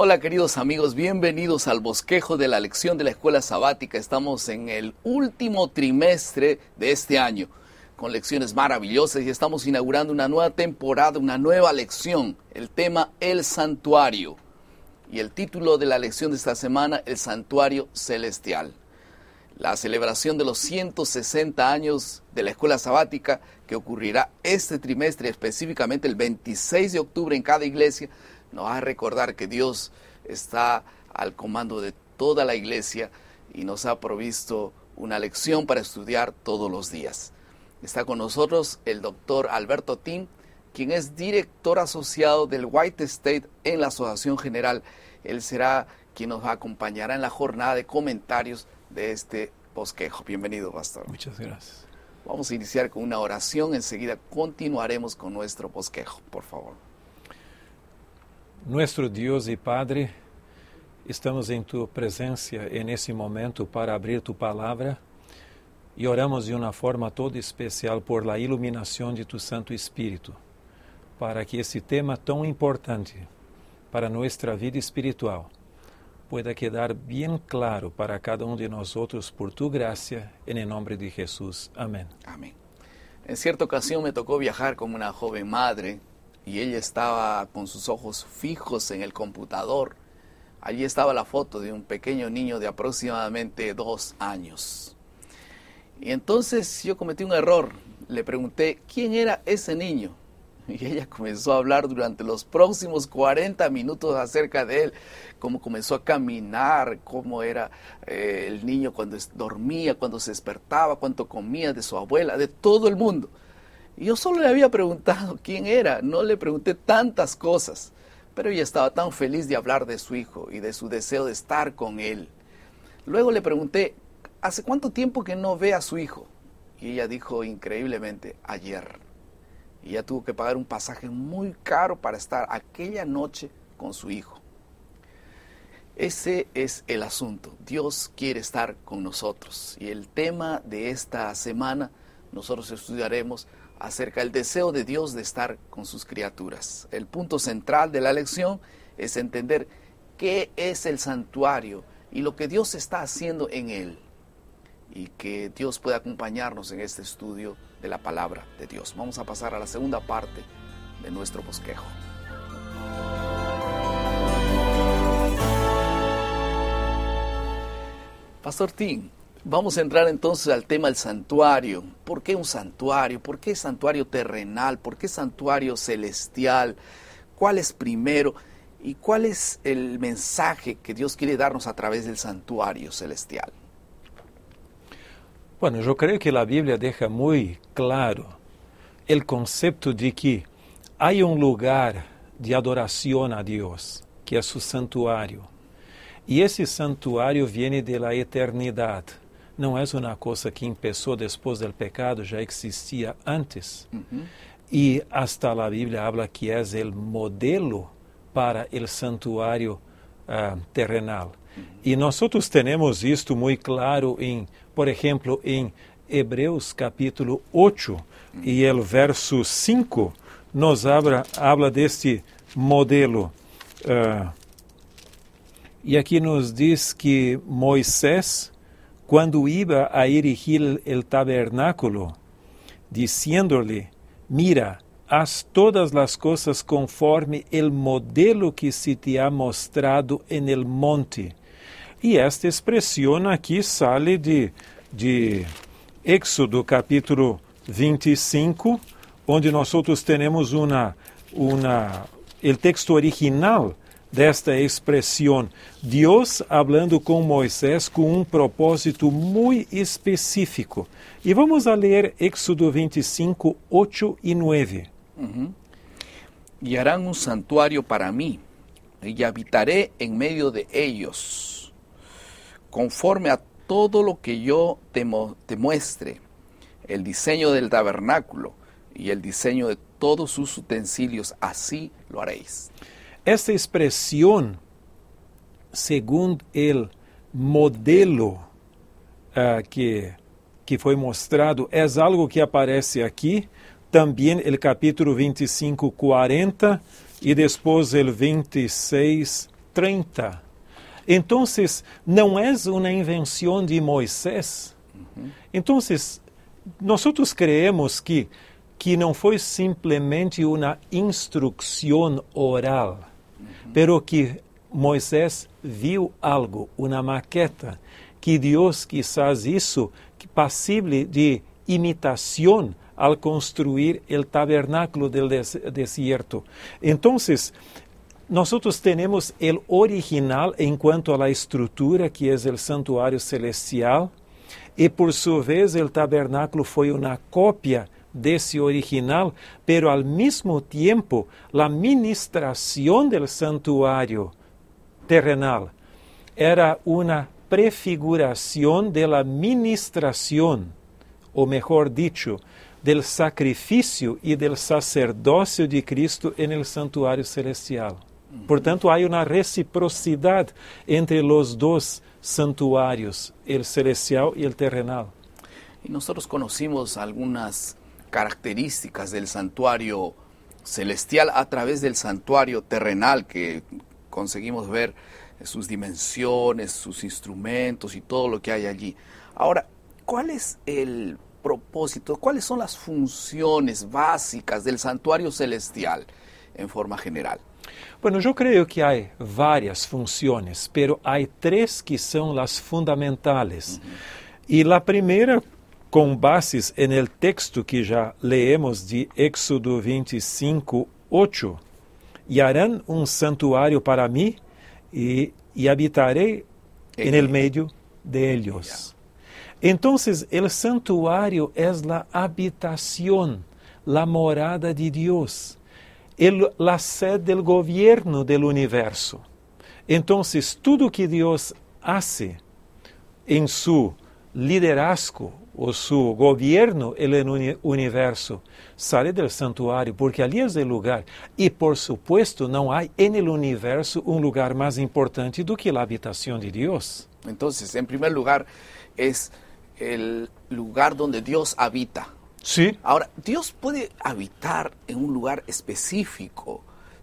Hola queridos amigos, bienvenidos al bosquejo de la lección de la escuela sabática. Estamos en el último trimestre de este año, con lecciones maravillosas y estamos inaugurando una nueva temporada, una nueva lección. El tema, el santuario. Y el título de la lección de esta semana, el santuario celestial. La celebración de los 160 años de la escuela sabática que ocurrirá este trimestre, específicamente el 26 de octubre en cada iglesia, nos va a recordar que Dios está al comando de toda la iglesia y nos ha provisto una lección para estudiar todos los días. Está con nosotros el doctor Alberto Tim, quien es director asociado del White State en la Asociación General. Él será quien nos acompañará en la jornada de comentarios de este bosquejo. Bienvenido, pastor. Muchas gracias. Vamos a iniciar con una oración, enseguida continuaremos con nuestro bosquejo, por favor. Nuestro Dios y Padre, estamos en tu presencia en ese momento para abrir tu palabra y oramos de una forma toda especial por la iluminación de tu Santo Espíritu, para que esse tema tão importante para nuestra vida espiritual pueda quedar bien claro para cada uno de nosotros por tu gracia, en el nombre de Jesús. Amén. Amén. En cierta ocasión me tocó viajar con una joven madre y ella estaba con sus ojos fijos en el computador. Allí estaba la foto de un pequeño niño de aproximadamente 2 años. Y entonces yo cometí un error. Le pregunté, ¿quién era ese niño? Y ella comenzó a hablar durante los próximos 40 minutos acerca de él, cómo comenzó a caminar, cómo era el niño cuando dormía, cuando se despertaba, cuánto comía, de su abuela, de todo el mundo. Y yo solo le había preguntado quién era, no le pregunté tantas cosas, pero ella estaba tan feliz de hablar de su hijo y de su deseo de estar con él. Luego le pregunté, ¿hace cuánto tiempo que no ve a su hijo? Y ella dijo increíblemente, ayer. Y ella tuvo que pagar un pasaje muy caro para estar aquella noche con su hijo. Ese es el asunto. Dios quiere estar con nosotros. Y el tema de esta semana, nosotros estudiaremos acerca del deseo de Dios de estar con sus criaturas. El punto central de la lección es entender qué es el santuario y lo que Dios está haciendo en él. Y que Dios pueda acompañarnos en este estudio de la palabra de Dios. Vamos a pasar a la segunda parte de nuestro bosquejo. Pastor Tim, vamos a entrar entonces al tema del santuario. ¿Por qué un santuario? ¿Por qué santuario terrenal? ¿Por qué santuario celestial? ¿Cuál es primero? ¿Y cuál es el mensaje que Dios quiere darnos a través del santuario celestial? Bueno, yo creo que la Biblia deja muy claro el concepto de que hay un lugar de adoración a Dios, que es su santuario. Y ese santuario viene de la eternidad. No es una cosa que empezó después del pecado, ya existía antes. Y hasta la Biblia habla que es el modelo para el santuario terrenal. Y nosotros tenemos esto muy claro por ejemplo, en Hebreos capítulo 8 y el verso 5 nos habla de este modelo. Y aquí nos dice que Moisés, cuando iba a erigir el tabernáculo, diciéndole, mira, haz todas las cosas conforme el modelo que se te ha mostrado en el monte. E esta expressão aqui sale de Éxodo capítulo 25, onde nós temos o texto original desta expressão. Deus falando com Moisés com propósito muito específico. E vamos a ler Éxodo 25, 8 e 9. Y harán un santuario para mí, y habitaré en medio de ellos, conforme a todo lo que yo te muestre, el diseño del tabernáculo y el diseño de todos sus utensilios, así lo haréis. Esta expresión, según el modelo que foi mostrado, é algo que aparece aqui, também o capítulo 25, 40, e depois o 26, 30. Entonces, não é uma invenção de Moisés. Entonces, nosotros creemos que não foi simplesmente uma instrução oral, pero que Moisés viu algo, uma maqueta, que Deus quizás hizo passible de imitação al construir el tabernáculo del desierto. Entonces, nosotros tenemos el original en cuanto a la estructura, que es el santuario celestial, y por su vez el tabernáculo fue una copia de ese original, pero al mismo tiempo la ministración del santuario terrenal era una prefiguración de la ministración, o mejor dicho, del sacrificio y del sacerdocio de Cristo en el santuario celestial. Por tanto, hay una reciprocidad entre los dos santuarios, el celestial y el terrenal. Y nosotros conocimos algunas características del santuario celestial a través del santuario terrenal, que conseguimos ver sus dimensiones, sus instrumentos y todo lo que hay allí. Ahora, ¿cuál es el propósito? ¿Cuáles son las funciones básicas del santuario celestial en forma general? Bueno, yo creo que hay varias funciones, pero hay tres que son las fundamentales. Y la primera, con bases en el texto que ya leemos de Éxodo 25, 8. Y harán un santuario para mí y habitaré en el medio de ellos. Entonces, el santuario es la habitación, la morada de Dios, la sede del gobierno del universo. Entonces, todo que Dios hace en su liderazgo o su gobierno en el universo sale del santuario, porque allí es el lugar. Y por supuesto, no hay en el universo un lugar más importante do que la habitación de Dios. Entonces, en primer lugar, es el lugar donde Dios habita. Sí. Ahora, Dios puede habitar en un lugar específico.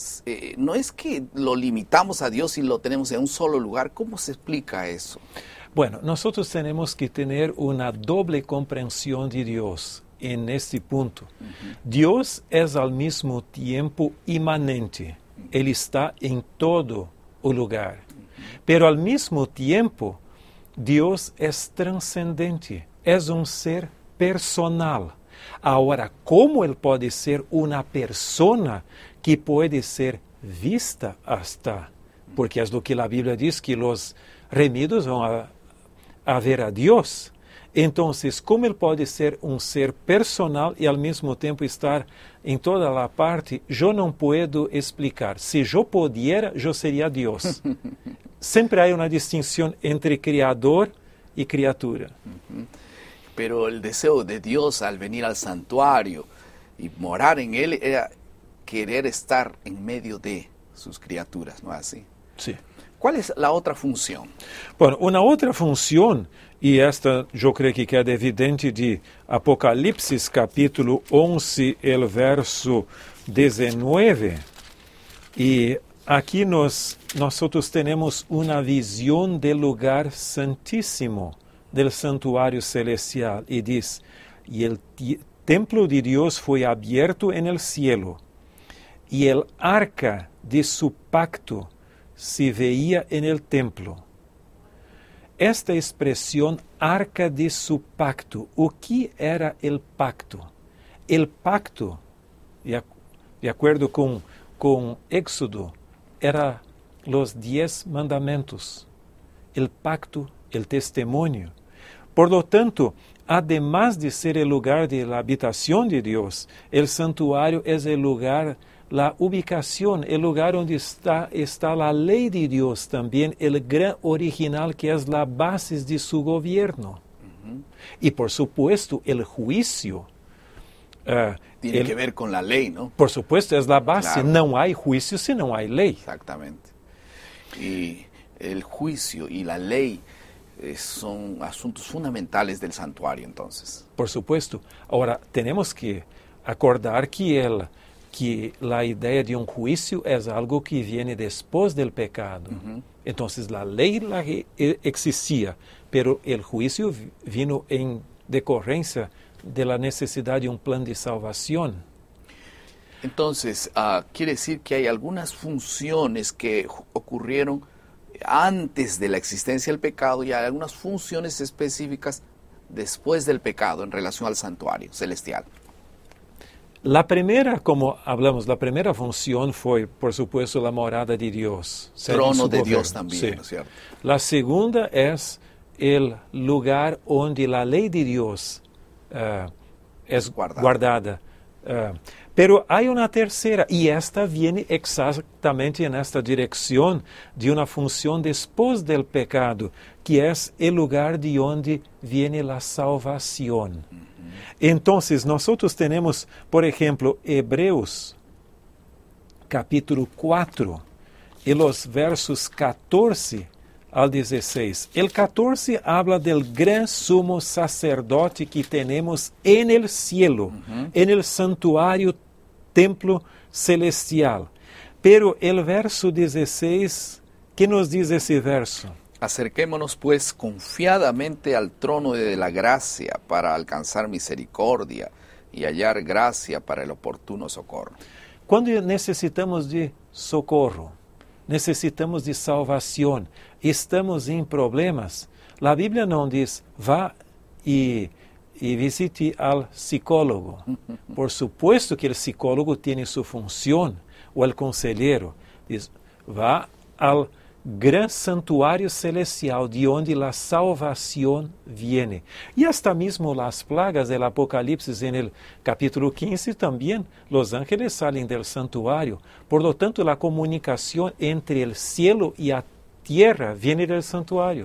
No es que lo limitamos a Dios y lo tenemos en un solo lugar. ¿Cómo se explica eso? Bueno, nosotros tenemos que tener una doble comprensión de Dios en este punto. Dios es al mismo tiempo inmanente. Él está en todo el lugar. Pero al mismo tiempo, Dios es trascendente. Es un ser personal. Ahora, ¿cómo Él puede ser una persona que puede ser vista hasta? Porque es lo que la Biblia dice, que los redimidos van a ver a Dios. Entonces, ¿cómo Él puede ser un ser personal y al mismo tiempo estar en toda la parte? Yo no puedo explicar. Si yo pudiera, yo sería Dios. Siempre hay una distinción entre creador y criatura. Pero el deseo de Dios al venir al santuario y morar en Él era querer estar en medio de sus criaturas, ¿no es así? Sí. ¿Cuál es la otra función? Bueno, una otra función, y esta yo creo que queda evidente de Apocalipsis capítulo 11, el verso 19. Y aquí nosotros tenemos una visión del lugar santísimo, del santuario celestial. Y dice, y el templo de Dios fue abierto en el cielo, y el arca de su pacto se veía en el templo. Esta expresión, arca de su pacto, ¿o qué era el pacto? El pacto, de acuerdo con Éxodo, era los 10 mandamientos. El pacto, el testimonio. Por lo tanto, además de ser el lugar de la habitación de Dios, el santuario es el lugar, la ubicación, el lugar donde está la ley de Dios también, el gran original que es la base de su gobierno. Y por supuesto, el juicio. Tiene que ver con la ley, ¿no? Por supuesto, es la base. Claro. No hay juicio si no hay ley. Exactamente. Y el juicio y la ley son asuntos fundamentales del santuario, entonces. Por supuesto. Ahora, tenemos que acordar que que la idea de un juicio es algo que viene después del pecado. Entonces la ley existía, pero el juicio vino en decorrencia de la necesidad de un plan de salvación. Entonces, quiere decir que hay algunas funciones que ocurrieron antes de la existencia del pecado y hay algunas funciones específicas después del pecado en relación al santuario celestial. La primera, como hablamos, la primera función fue, por supuesto, la morada de Dios. Trono de Dios también, sí. ¿No es cierto? La segunda es el lugar donde la ley de Dios es guardada. Pero hay una tercera, y esta viene exactamente en esta dirección de una función después del pecado, que es el lugar de donde viene la salvación. Entonces, nosotros tenemos, por ejemplo, Hebreos, capítulo 4, y los versos 14 al 16. El 14 habla del gran sumo sacerdote que tenemos en el cielo, en el santuario, templo celestial. Pero el verso 16, ¿qué nos dice ese verso? Acerquémonos pues confiadamente al trono de la gracia para alcanzar misericordia y hallar gracia para el oportuno socorro. Cuando necesitamos de socorro, necesitamos de salvación, estamos en problemas, la Biblia no dice, va y visite al psicólogo. Por supuesto que el psicólogo tiene su función, o el consejero. Dice, va al gran santuario celestial de donde la salvación viene. Y hasta mismo las plagas del Apocalipsis en el capítulo 15 también, los ángeles salen del santuario. Por lo tanto, la comunicación entre el cielo y la tierra viene del santuario.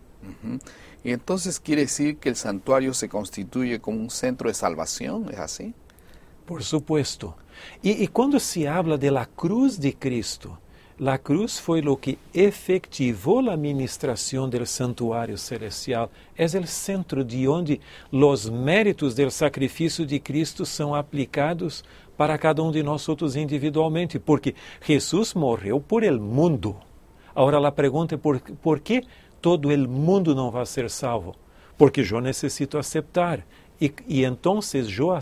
Y entonces quiere decir que el santuario se constituye como un centro de salvación, ¿es así? Por supuesto. Y cuando se habla de la cruz de Cristo, la cruz fue lo que efectivó la administración del santuario celestial. Es el centro de donde los méritos del sacrificio de Cristo son aplicados para cada uno de nosotros individualmente, porque Jesús morreu por el mundo. Ahora la pregunta es, ¿por qué todo el mundo no va a ser salvo? Porque yo necesito aceptar. Y entonces yo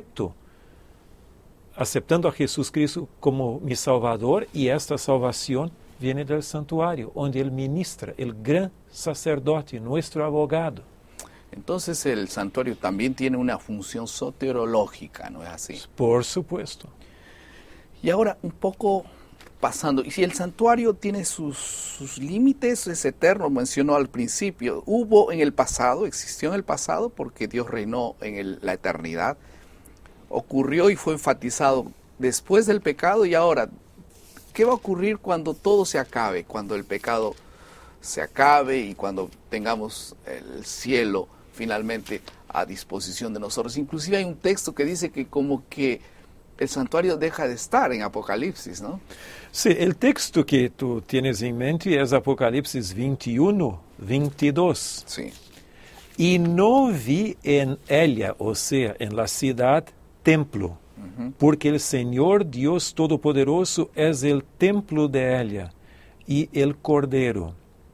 aceptando a Jesús Cristo como mi Salvador, y esta salvación viene del santuario, donde Él ministra, el gran sacerdote, nuestro abogado. Entonces el santuario también tiene una función soteriológica, ¿no es así? Por supuesto. Y ahora un poco pasando, y si el santuario tiene sus límites, es eterno, mencionó al principio, hubo en el pasado, existió en el pasado, porque Dios reinó en la eternidad, ocurrió y fue enfatizado después del pecado. Y ahora, ¿qué va a ocurrir cuando todo se acabe? Cuando el pecado se acabe y cuando tengamos el cielo finalmente a disposición de nosotros. Inclusive hay un texto que dice que como que el santuario deja de estar en Apocalipsis, ¿no? Sí, el texto que tú tienes en mente es Apocalipsis 21, 22. Sí. Y no vi en ella, o sea, en la ciudad, templo, porque el Señor Dios Todopoderoso es el templo de ella y el Cordero.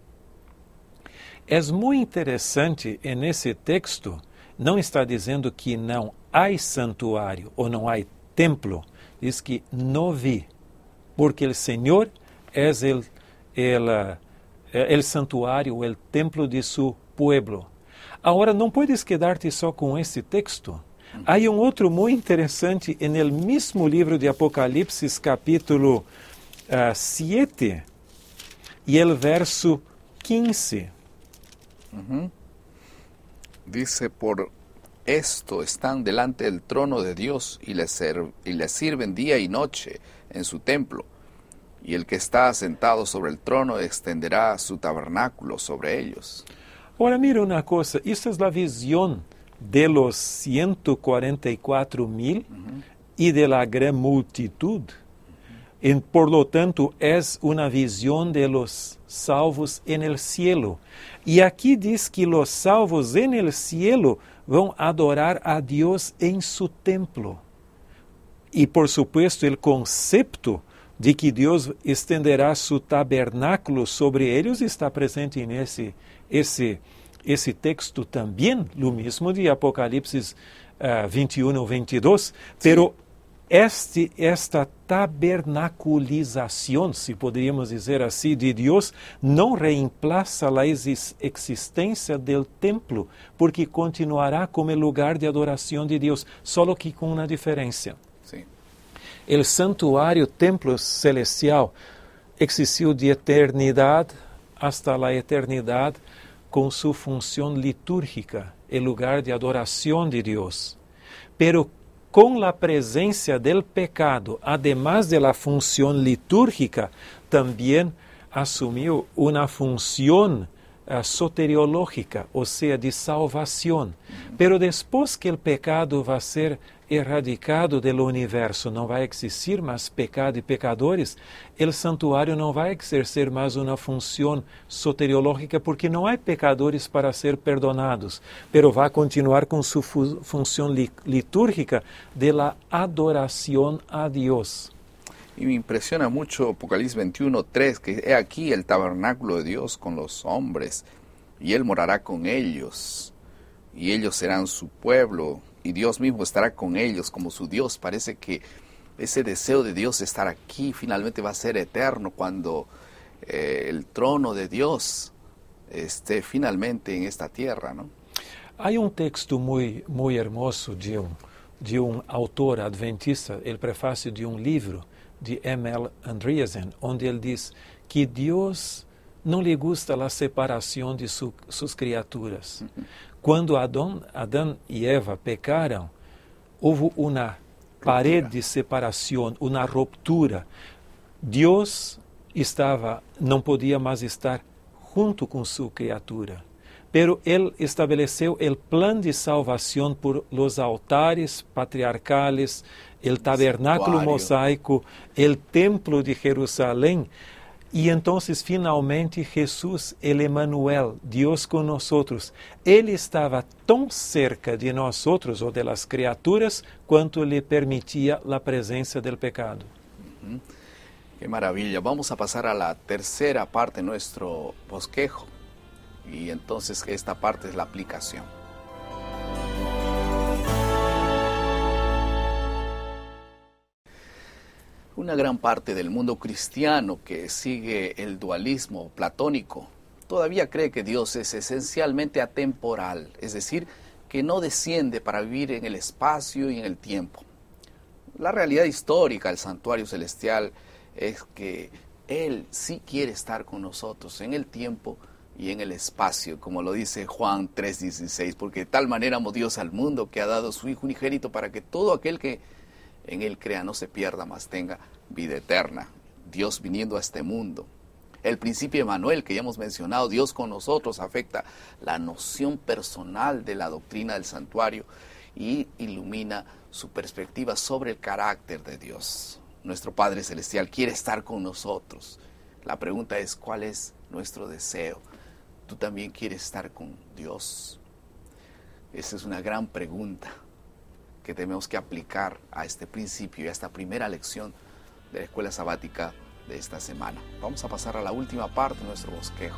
Es muy interesante en ese texto, não está dizendo que não há santuário ou não há templo, diz que não vi, porque o Senhor é el santuário, el templo de su pueblo. Agora, não puedes quedarte só com esse texto. Há outro muito interessante en el mismo livro de Apocalipsis, capítulo 7, e el verso 15. Dice, por esto están delante del trono de Dios y le sirven día y noche en su templo. Y el que está sentado sobre el trono extenderá su tabernáculo sobre ellos. Ahora mira una cosa, esta es la visión de los 144,000 y de la gran multitud. Por lo tanto, es una visión de los salvos en el cielo. Y aquí dice que los salvos en el cielo van a adorar a Dios en su templo. Y por supuesto el concepto de que Dios extenderá su tabernáculo sobre ellos está presente en ese texto también, lo mismo de Apocalipsis 21, 22, pero esta tabernaculización, si podríamos decir así, de Dios, no reemplaza la existencia del templo, porque continuará como el lugar de adoración de Dios, solo que con una diferencia. Sí. El santuario, templo celestial, existiu de eternidad hasta la eternidad con su función litúrgica, el lugar de adoración de Dios. Pero con la presencia del pecado, además de la función litúrgica, también asumió una función soteriológica, o sea, de salvación. Pero después que el pecado va a ser erradicado del universo, no va a existir más pecado y pecadores, el santuario no va a ejercer más una función soteriológica porque no hay pecadores para ser perdonados, pero va a continuar con su función litúrgica de la adoración a Dios. Y me impresiona mucho Apocalipsis 21:3, que he aquí el tabernáculo de Dios con los hombres, y Él morará con ellos, y ellos serán su pueblo, y Dios mismo estará con ellos como su Dios. Parece que ese deseo de Dios de estar aquí finalmente va a ser eterno cuando el trono de Dios esté finalmente en esta tierra, ¿no? Hay un texto muy, muy hermoso de un autor adventista, el prefacio de un libro de M.L. Andreasen, onde ele diz que Deus não lhe gusta a separação de suas criaturas. Quando Adão e Eva pecaram, houve uma parede de separação, uma ruptura. Deus não podia mais estar junto com sua criatura. Pero Él estableceu el plan de salvación por los altares patriarcales, el tabernáculo mosaico, el templo de Jerusalén. Y entonces finalmente Jesús, el Emmanuel, Dios con nosotros, Él estaba tan cerca de nosotros o de las criaturas cuanto le permitía la presencia del pecado. Qué maravilla. Vamos a pasar a la tercera parte de nuestro bosquejo. Y entonces esta parte es la aplicación. Una gran parte del mundo cristiano que sigue el dualismo platónico todavía cree que Dios es esencialmente atemporal, es decir, que no desciende para vivir en el espacio y en el tiempo. La realidad histórica del santuario celestial es que Él sí quiere estar con nosotros en el tiempo y en el espacio, como lo dice Juan 3:16, porque de tal manera amó Dios al mundo que ha dado su Hijo unigénito para que todo aquel que en Él crea no se pierda, mas tenga vida eterna. Dios viniendo a este mundo. El principio Emmanuel que ya hemos mencionado, Dios con nosotros, afecta la noción personal de la doctrina del santuario y ilumina su perspectiva sobre el carácter de Dios. Nuestro Padre Celestial quiere estar con nosotros. La pregunta es, ¿cuál es nuestro deseo? ¿Tú también quieres estar con Dios? Esa es una gran pregunta que tenemos que aplicar a este principio y a esta primera lección de la escuela sabática de esta semana. Vamos a pasar a la última parte de nuestro bosquejo.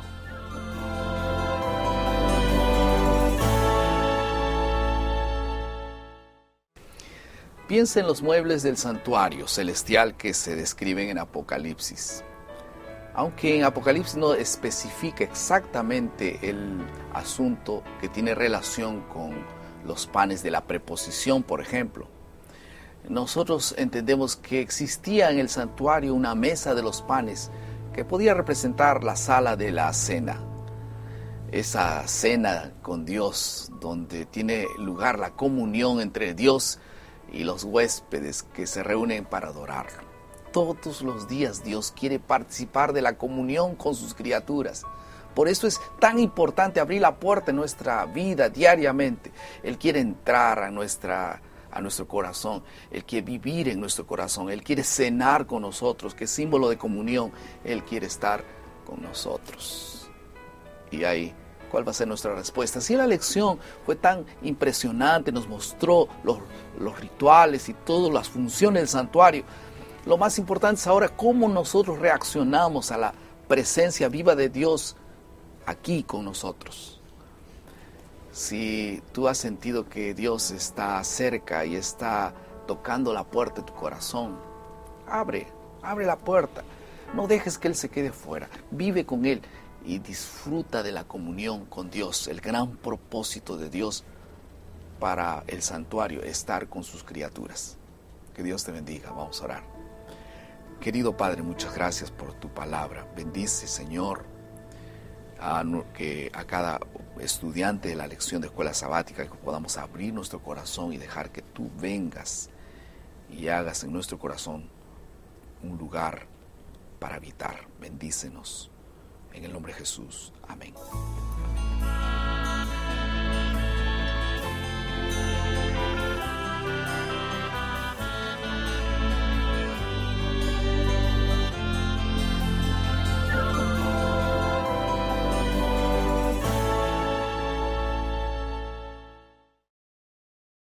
Piensa en los muebles del santuario celestial que se describen en Apocalipsis. Aunque en Apocalipsis no especifica exactamente el asunto que tiene relación con los panes de la preposición, por ejemplo, nosotros entendemos que existía en el santuario una mesa de los panes que podía representar la sala de la cena. Esa cena con Dios, donde tiene lugar la comunión entre Dios y los huéspedes que se reúnen para adorarlo. Todos los días Dios quiere participar de la comunión con sus criaturas. Por eso es tan importante abrir la puerta en nuestra vida diariamente. Él quiere entrar a nuestro corazón. Él quiere vivir en nuestro corazón. Él quiere cenar con nosotros, que es símbolo de comunión. Él quiere estar con nosotros. Y hay ¿Cuál va a ser nuestra respuesta? Si la lección fue tan impresionante, nos mostró los rituales y todas las funciones del santuario, lo más importante es ahora cómo nosotros reaccionamos a la presencia viva de Dios aquí con nosotros. Si tú has sentido que Dios está cerca y está tocando la puerta de tu corazón, abre la puerta. No dejes que Él se quede fuera. Vive con Él y disfruta de la comunión con Dios. El gran propósito de Dios para el santuario es estar con sus criaturas. Que Dios te bendiga. Vamos a orar. Querido Padre, muchas gracias por tu palabra. Bendice, Señor, a cada estudiante de la lección de escuela sabática, que podamos abrir nuestro corazón y dejar que tú vengas y hagas en nuestro corazón un lugar para habitar. Bendícenos en el nombre de Jesús. Amén.